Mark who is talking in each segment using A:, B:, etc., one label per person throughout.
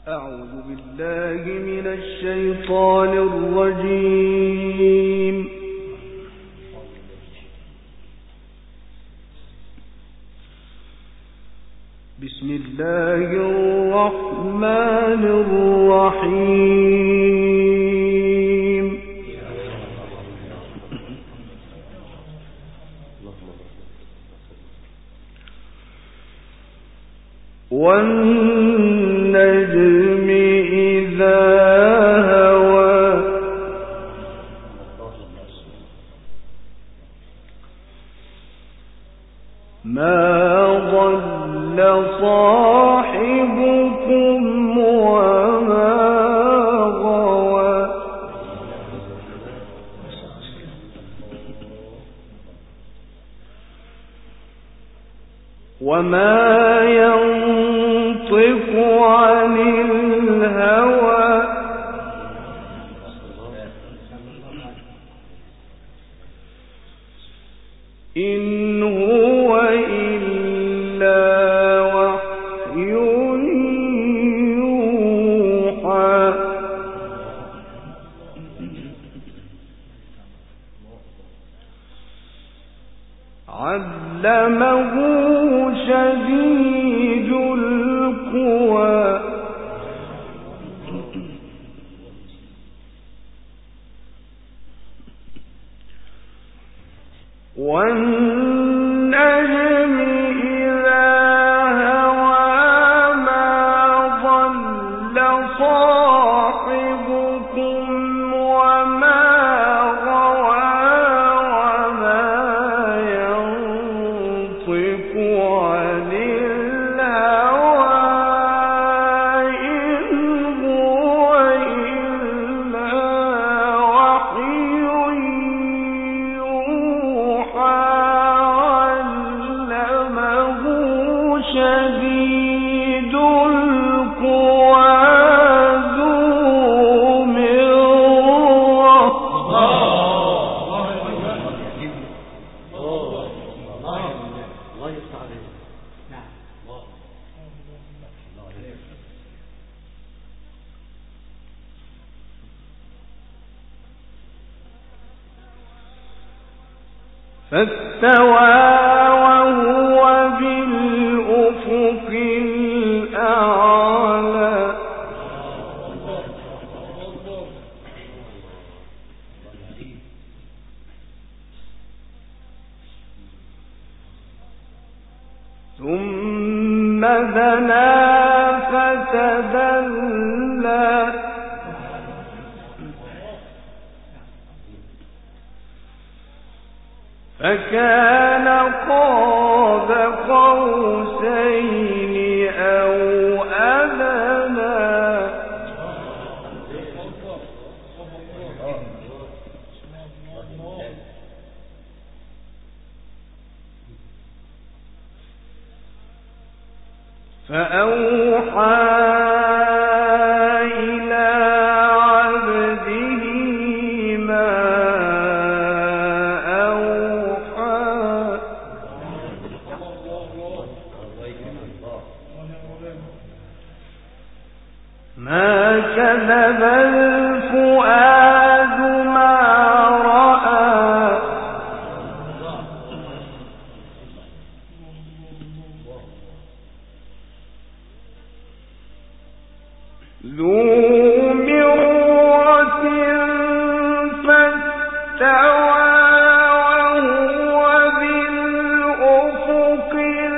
A: أعوذ بالله من الشيطان الرجيم. بسم الله الرحمن الرحيم. والنجم إذا هوى ما ضل صاحبكم وما غوى وما ينطق عن الهوى إن هو إلا وحي يوحى علمه شديد القوى والنجم إذا هوى ما ضل صاحبكم وما غوى وما ينطق عن الهوى إن هو إلا وحي يوحى علمه شديد القوى ذو مرة فاستوى وهو بالأفق الأعلى ثم دنا فتدلى فكان قاب قوسين أو أدنى فأوحى إلى عبده ما ما كذب الفؤاد ما رأى ذو مرة فاستوى وهو بالأفق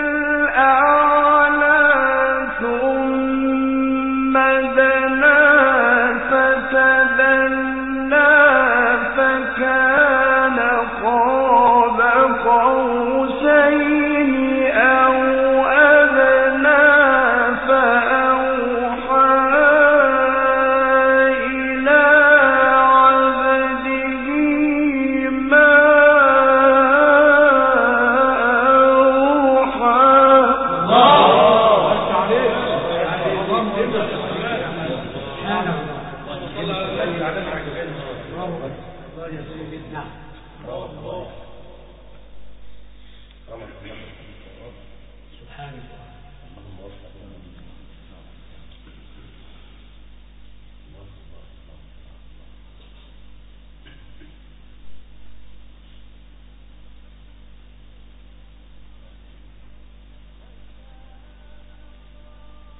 A: الأعلى ثم دنا فتدلى فكان قاب قوسين أو أدنى فأوحى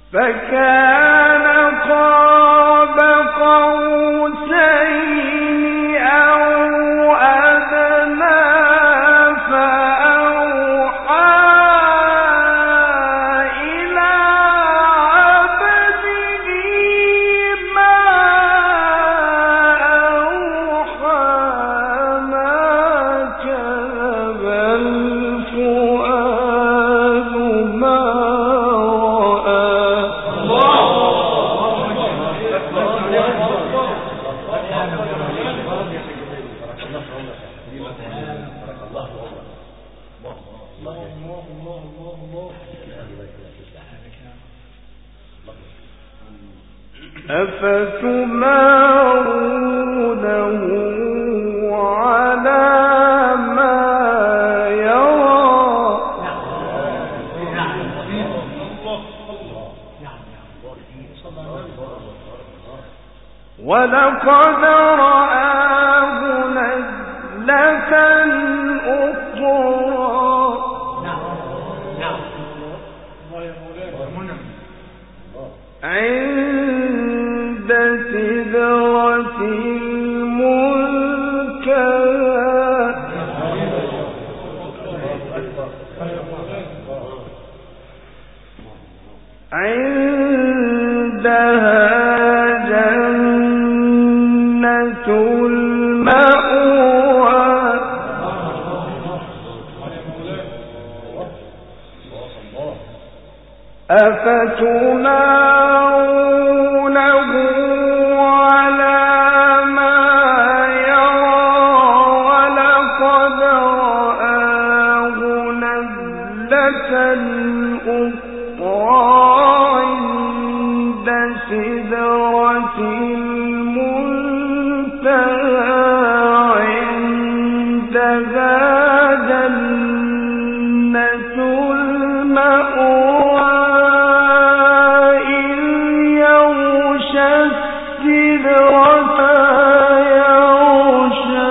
A: فكان قاب قوسين أو أدنى فأوحى إلى عبده ما أوحى ما كذب الفؤاد ما أفتمارونه على ما يرى ولقد رآه نزلة أخرى عند سدرة المنتهى عندها جنة المأوى أفتمارونه على ما يرى ولقد رآه نزلة أخرى عند سدرة المنتهى عندها جنة المأوى إذ يغشى السدرة يغشى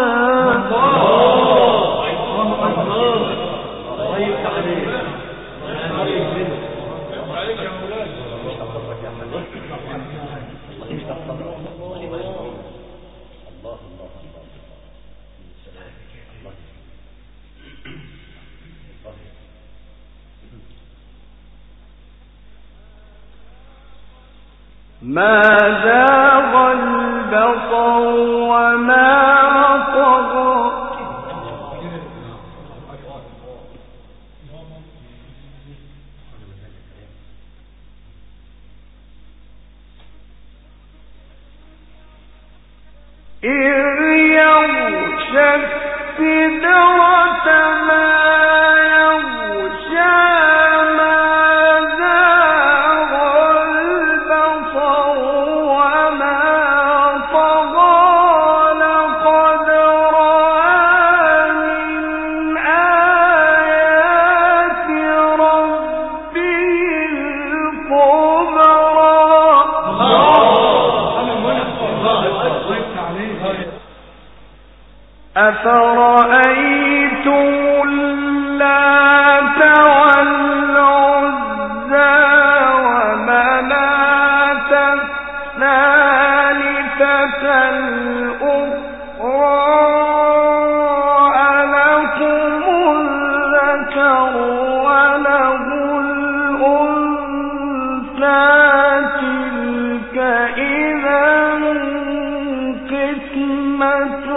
A: ما زاغ البصر وما طغى إذ يغشى السدرة ما يغشى ما زاغ البصر وما طغى لقد رأى من آيات ربه الكبرى أفرأيتم اللات والعزى ومناة الثالثة الأخرى ألكم الذكر وله الأنثى تلك إذا قسمة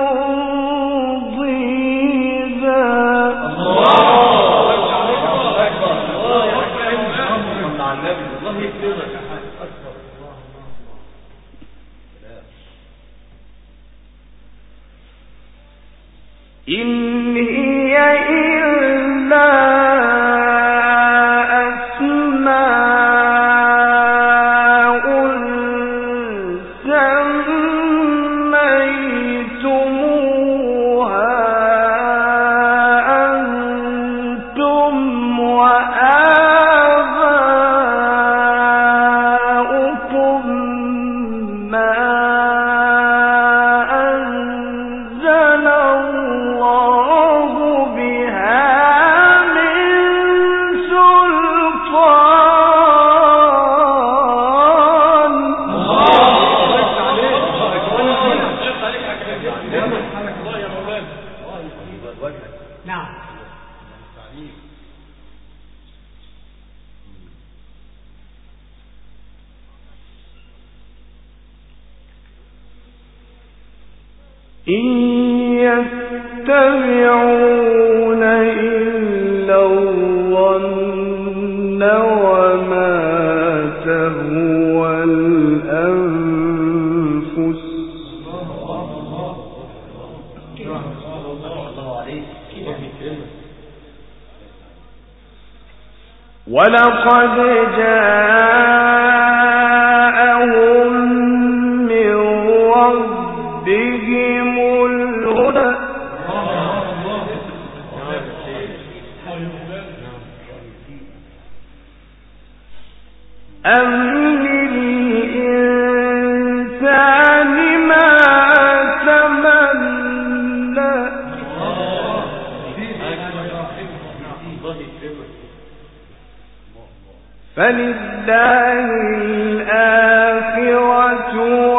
A: إن هي إلا أسماء سميتموها أنتم وآباؤكم ما أنزل الله بها من سلطان إن يتبعون إلا الظن وما تهوى الأنفس ولقد جاءهم من ربهم الهدى أم للإنسان ما تمنى فلله الآخرة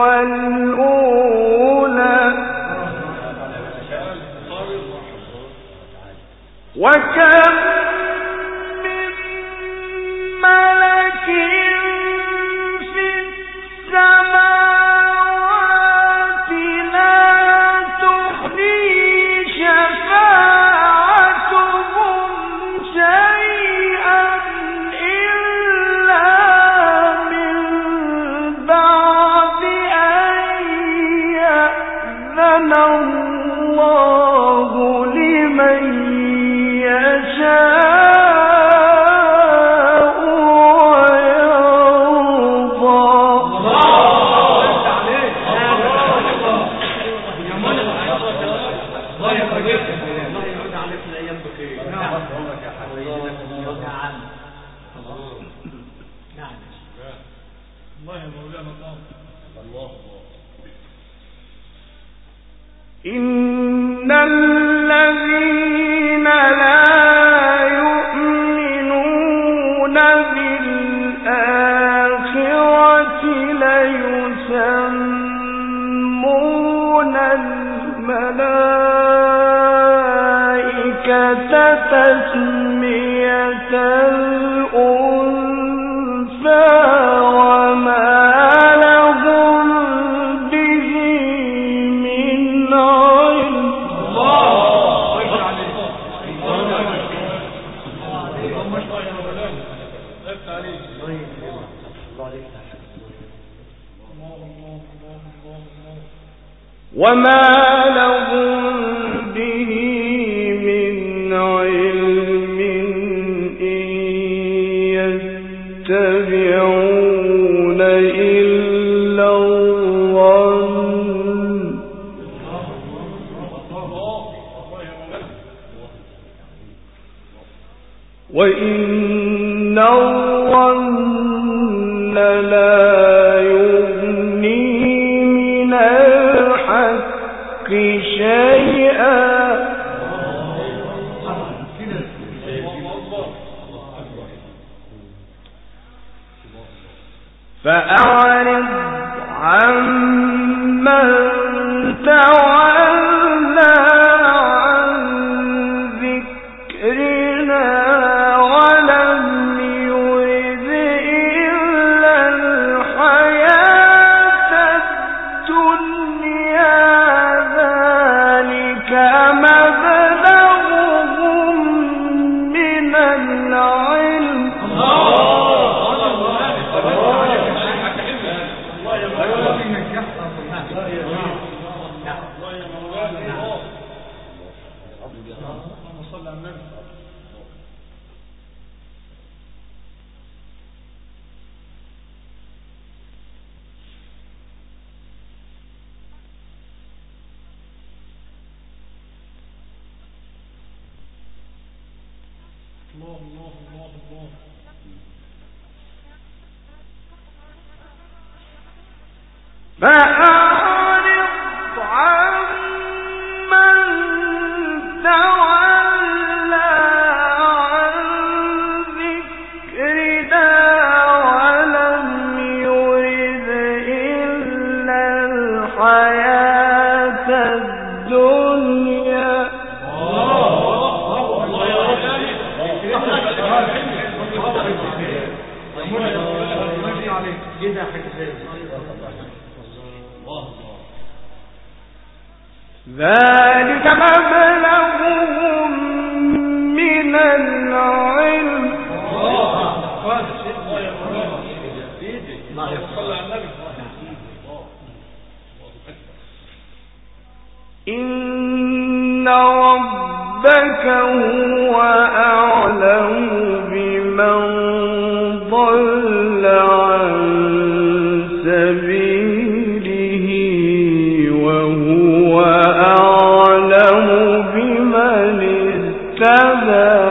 A: والأولى وكم من ملك في السماوات لا تغني شفاعتهم شيئا إلا من بعد أن يأذن الله لمن يشاء إن الذين لا يؤمنون بالآخرة ليسمون الملائكة تسمية الأنثى وما لهم به من علم إن يتبعون إلا الظن وإن الظن لا يغني من الحق شيئا فأعرض عمن تولى عن ذكرنا ولم يرد إلا الحياة الدنيا ذلك مبلغهم من العلم فأعرض عمن تولى عن ذكرنا ولم يرد إلا الحياة الدنيا ذلك مبلغهم من العلم إن ربك هو أعلم بمن ضل عن سبيله وهو أعلم بمن اهتدى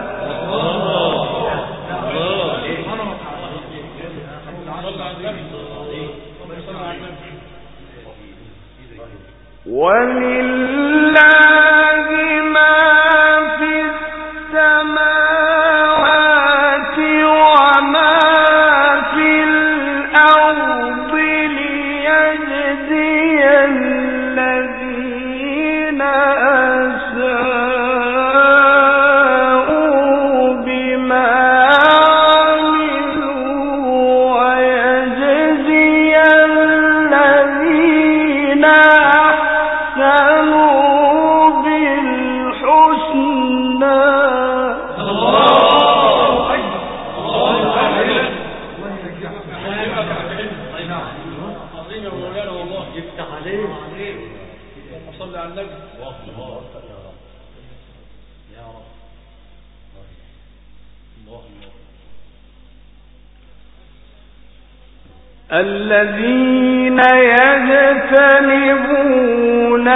A: ولله ما في السماوات وما في الأرض ليجزي الذين أساءوا بما عملوا ويجزي الذين أحسنوا بالحسنى الذين يجتنبون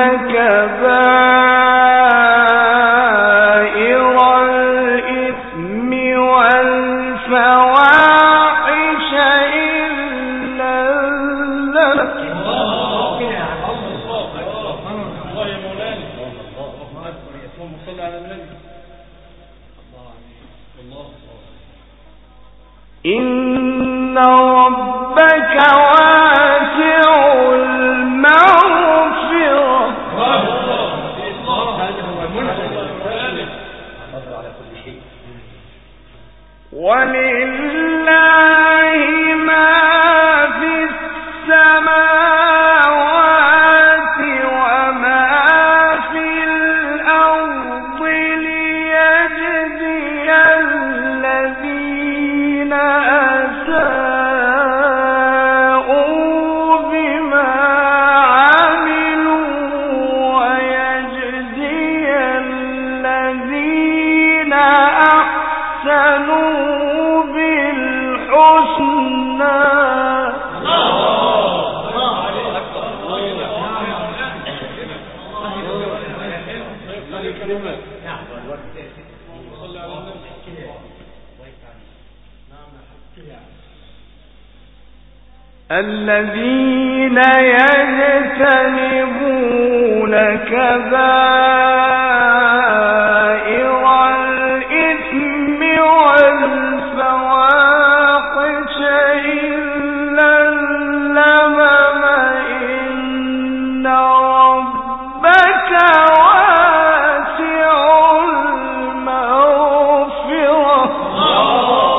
A: كبائر الإثم والفواحش إلا إن ربك واسع المغفرة ولله ما في السماوات وما في الأرض ليجزي الذين أساءوا بما عملوا ويجزي الذين أحسنوا بالحسنى الذين يجتنبون كبائر الإثم والفواحش إلا اللمم إن ربك واسع المغفرة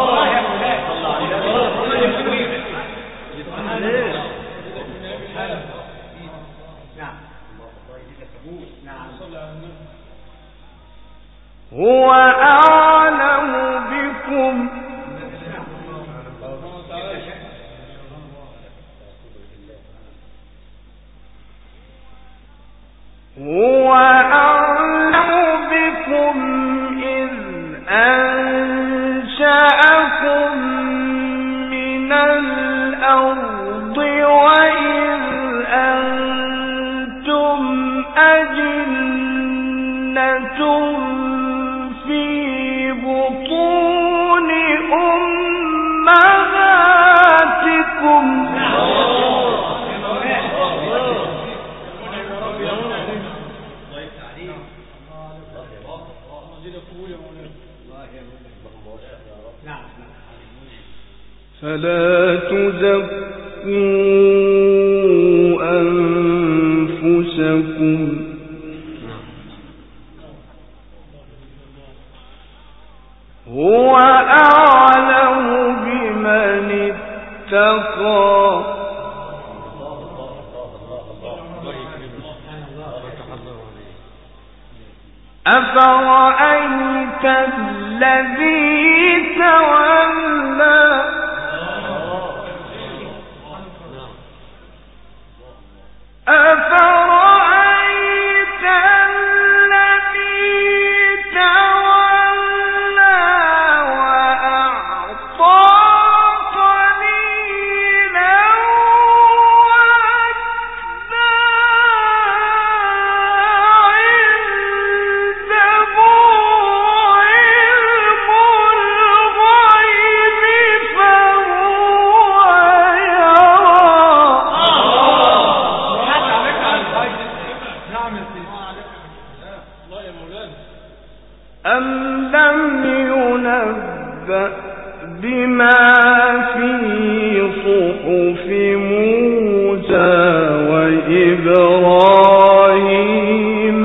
A: هو أعلم بكم هو أعلم بكم إذ أنشأكم من الأرض وإذ أنتم أجنة في بطون أمهاتكم فلا تزكوا أنفسكم هو أعلم بمن اتقى أفرأيت الذي تولى أفرأيت الذي تولى وأعطى قليلا وأكدى عنده علم الغيب فهو أم لم ينبأ بما في صحف موسى وإبراهيم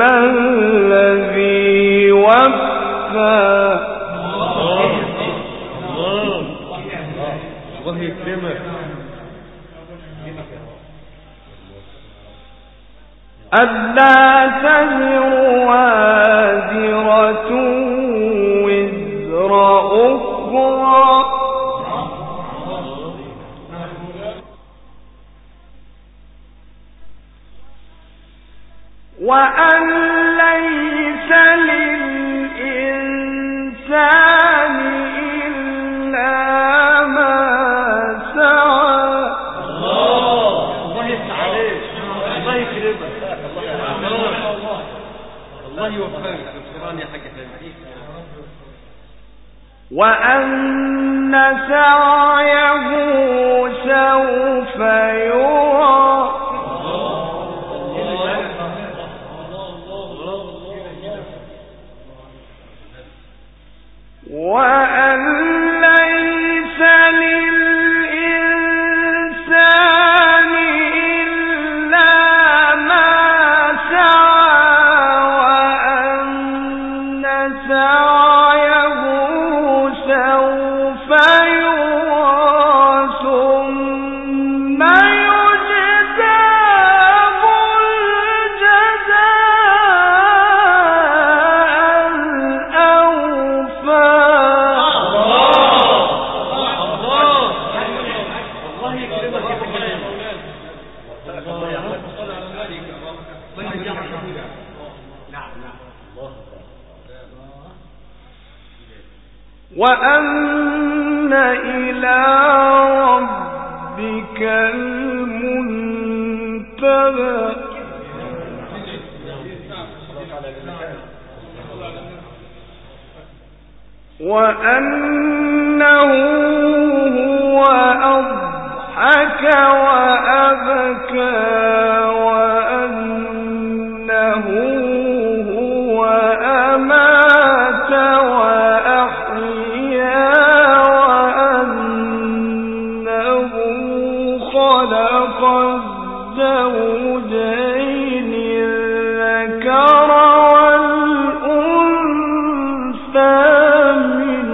A: الذي وفى الله يكرمك ألا تزر وازرة وزر أخرى وأن ليس للإنسان إلا ما سعى الله يفتح عليك الله يكرمك الله يوفقك بالقرآن يا حاج فهمي وأن سعيه سوف يرى وأن ليس للإنسان إلا ما سعى وأن سعيه سوف يرى ثم يجزاه الجزاء الأوفى وأن إلى ربك المنتهى وأنه هو أضحك وأبكى وأنه هو أمات وأحيا وأنه خلق الزوجين الذكر والأنثى من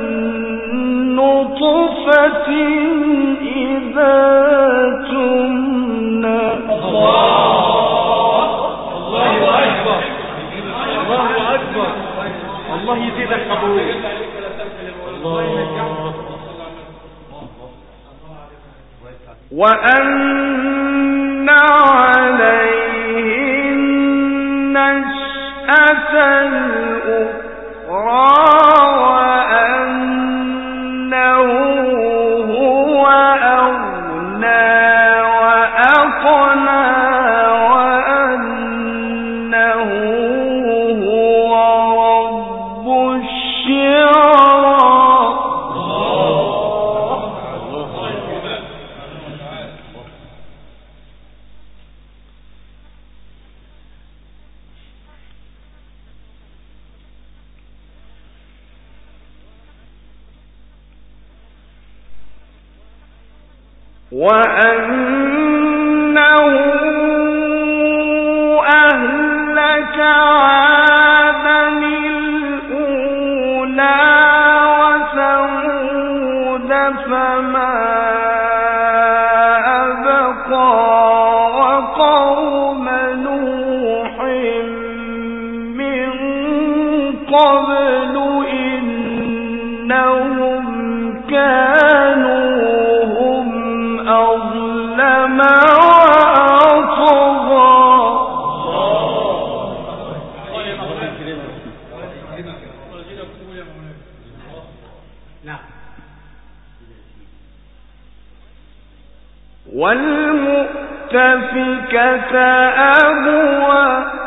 A: نطفة إذا تمنى الله أكبر الله أكبر الله يزيدك قبول الله وأن عليه النشأة الأخرى وأنه هو أغنى وأقنى وأنه هو رب الشعرى وأنه أهلك عادا الأولى وثمود فما أبقى وقوم نوح من قبل إنهم كانوا هم أظلم وأطغى. والمؤتفكة أهوى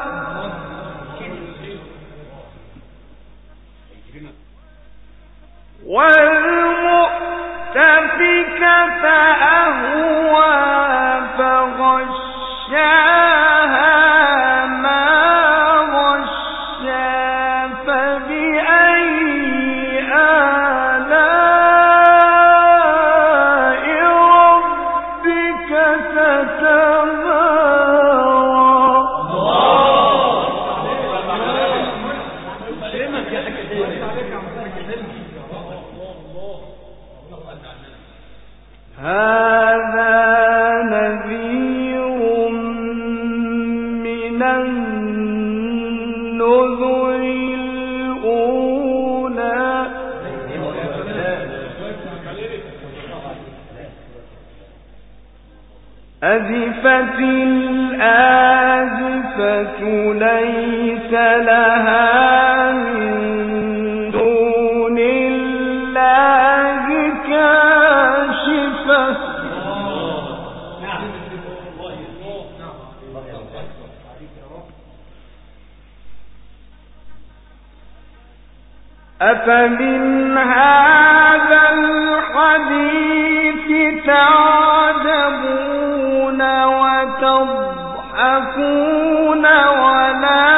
A: والمؤتفكة أهوى فغشاها ما غشا فبأي آلاء ربك تتمارى. هذا نذير من النذر الأولى. أزفت الآزفة ليس لها من دون الله كاشفة. أفمن هذا الحديث تعجبون وتضحكون ولا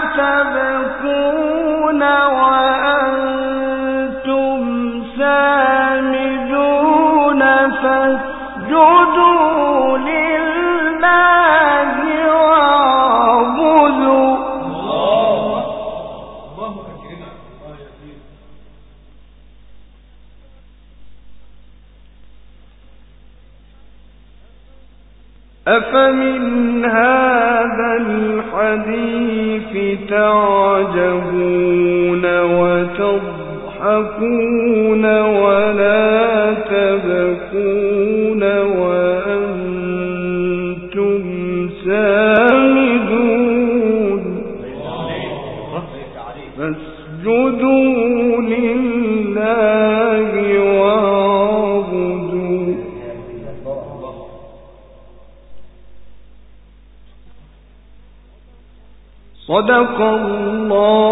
A: تبكون وأنتم سامدون فاسجدوا لله واعبدوا. أفمن هذا الحديث تعجبون وتضحكون ولا تبكون وأنتم سامدون فاسجدوا لله واعبدوا. صدق الله